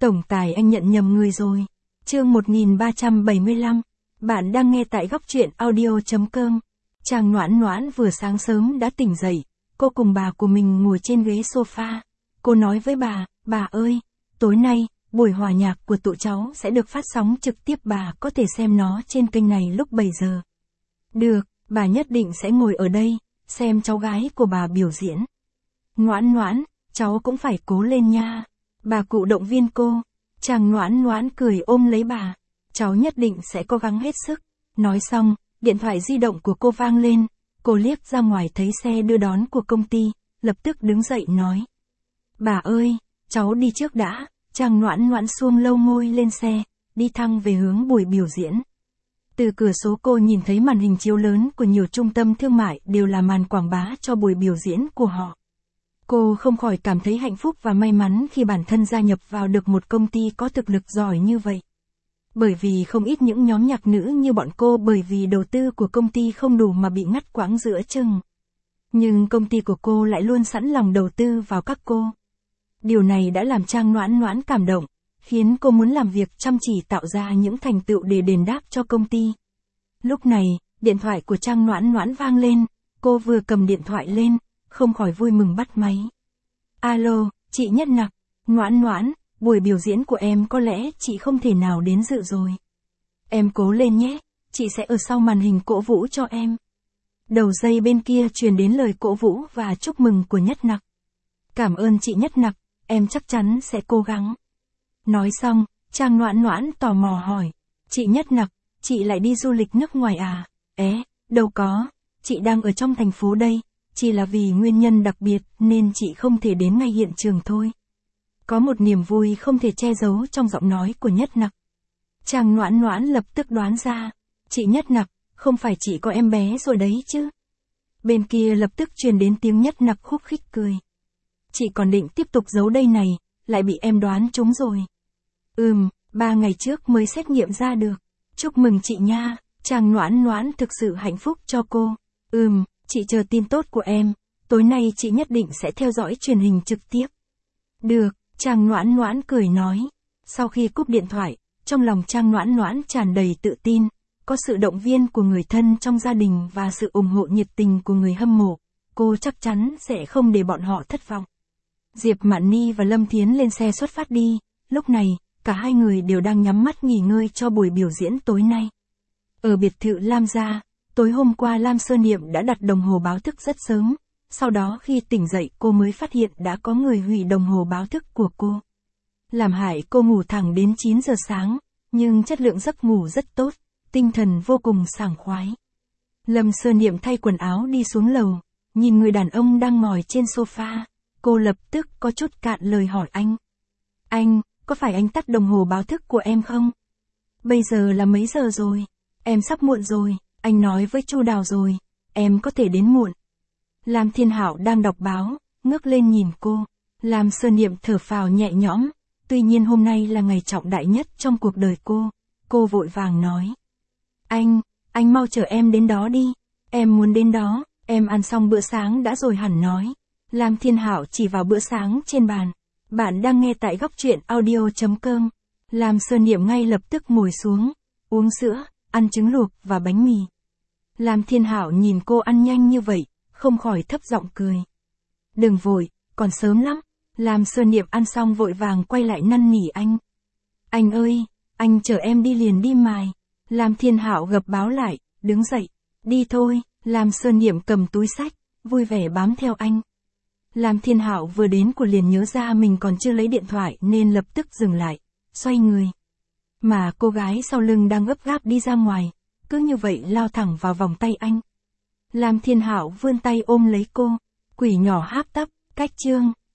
Tổng tài anh nhận nhầm người rồi. Chương 1375. Bạn đang nghe tại góc truyện audio.com. Trang Noãn Noãn vừa sáng sớm đã tỉnh dậy, cô cùng bà của mình ngồi trên ghế sofa. Cô nói với bà ơi, tối nay, buổi hòa nhạc của tụi cháu sẽ được phát sóng trực tiếp, bà có thể xem nó trên kênh này lúc 7 giờ. Được, bà nhất định sẽ ngồi ở đây, xem cháu gái của bà biểu diễn. Noãn Noãn, cháu cũng phải cố lên nha. Bà cụ động viên cô. Trang Noãn Noãn cười ôm lấy bà. Cháu nhất định sẽ cố gắng hết sức. Nói xong, điện thoại di động của cô vang lên. Cô liếc ra ngoài thấy xe đưa đón của công ty, lập tức đứng dậy nói. Bà ơi, cháu đi trước đã. Trang Noãn Noãn xuông lâu môi lên xe, đi thẳng về hướng buổi biểu diễn. Từ cửa sổ cô nhìn thấy màn hình chiếu lớn của nhiều trung tâm thương mại đều là màn quảng bá cho buổi biểu diễn của họ. Cô không khỏi cảm thấy hạnh phúc và may mắn khi bản thân gia nhập vào được một công ty có thực lực giỏi như vậy. Bởi vì không ít những nhóm nhạc nữ như bọn cô bởi vì đầu tư của công ty không đủ mà bị ngắt quãng giữa chừng. Nhưng công ty của cô lại luôn sẵn lòng đầu tư vào các cô. Điều này đã làm Trang Noãn Noãn cảm động, khiến cô muốn làm việc chăm chỉ tạo ra những thành tựu để đền đáp cho công ty. Lúc này, điện thoại của Trang Noãn Noãn vang lên, cô vừa cầm điện thoại lên, không khỏi vui mừng bắt máy. Alo, chị Nhất Nặc, Noãn Noãn, buổi biểu diễn của em có lẽ chị không thể nào đến dự rồi. Em cố lên nhé, chị sẽ ở sau màn hình cổ vũ cho em. Đầu dây bên kia truyền đến lời cổ vũ và chúc mừng của Nhất Nặc. Cảm ơn chị Nhất Nặc, em chắc chắn sẽ cố gắng. Nói xong, Trang Noãn Noãn tò mò hỏi, chị Nhất Nặc, chị lại đi du lịch nước ngoài à? Đâu có, chị đang ở trong thành phố đây. Chỉ là vì nguyên nhân đặc biệt nên chị không thể đến ngay hiện trường thôi. Có một niềm vui không thể che giấu trong giọng nói của Nhất Nặc. Trang Noãn Noãn lập tức đoán ra, chị Nhất Nặc, không phải chị có em bé rồi đấy chứ? Bên kia lập tức truyền đến tiếng Nhất Nặc khúc khích cười. Chị còn định tiếp tục giấu đây này, lại bị em đoán trúng rồi. 3 ngày trước mới xét nghiệm ra được. Chúc mừng chị nha, Trang Noãn Noãn thực sự hạnh phúc cho cô. Chị chờ tin tốt của em, tối nay chị nhất định sẽ theo dõi truyền hình trực tiếp. Được, Trang Noãn Noãn cười nói. Sau khi cúp điện thoại, trong lòng Trang Noãn Noãn tràn đầy tự tin, có sự động viên của người thân trong gia đình và sự ủng hộ nhiệt tình của người hâm mộ, cô chắc chắn sẽ không để bọn họ thất vọng. Diệp Mạn Ni và Lâm Thiến lên xe xuất phát đi, lúc này, cả hai người đều đang nhắm mắt nghỉ ngơi cho buổi biểu diễn tối nay. Ở biệt thự Lam gia, tối hôm qua Lam Sơ Niệm đã đặt đồng hồ báo thức rất sớm, sau đó khi tỉnh dậy cô mới phát hiện đã có người hủy đồng hồ báo thức của cô. Làm hại cô ngủ thẳng đến 9 giờ sáng, nhưng chất lượng giấc ngủ rất tốt, tinh thần vô cùng sảng khoái. Lâm Sơ Niệm thay quần áo đi xuống lầu, nhìn người đàn ông đang ngồi trên sofa, cô lập tức có chút cạn lời hỏi anh. Anh, có phải anh tắt đồng hồ báo thức của em không? Bây giờ là mấy giờ rồi? Em sắp muộn rồi. Anh nói với Chu Đào rồi, em có thể đến muộn. Lam Thiên Hạo đang đọc báo, ngước lên nhìn cô. Lam Sơ Niệm thở phào nhẹ nhõm, tuy nhiên hôm nay là ngày trọng đại nhất trong cuộc đời cô. Cô vội vàng nói. Anh mau chở em đến đó đi. Em muốn đến đó, em ăn xong bữa sáng đã rồi hẳn nói. Lam Thiên Hạo chỉ vào bữa sáng trên bàn. Bạn đang nghe tại góc truyện audio.com. Lam Sơ Niệm ngay lập tức ngồi xuống, uống sữa, ăn trứng luộc và bánh mì. Lam Thiên Hạo nhìn cô ăn nhanh như vậy, không khỏi thấp giọng cười. Đừng vội, còn sớm lắm. Lam Sơ Niệm ăn xong vội vàng quay lại năn nỉ anh. Anh ơi, anh chở em đi liền đi mài. Lam Thiên Hạo gập báo lại, đứng dậy. Đi thôi. Lam Sơ Niệm cầm túi xách, vui vẻ bám theo anh. Lam Thiên Hạo vừa đến cô liền nhớ ra mình còn chưa lấy điện thoại nên lập tức dừng lại, xoay người. Mà cô gái sau lưng đang gấp gáp đi ra ngoài, cứ như vậy lao thẳng vào vòng tay anh. Lam Thiên Hạo vươn tay ôm lấy cô, quỷ nhỏ háp tấp, cách chương.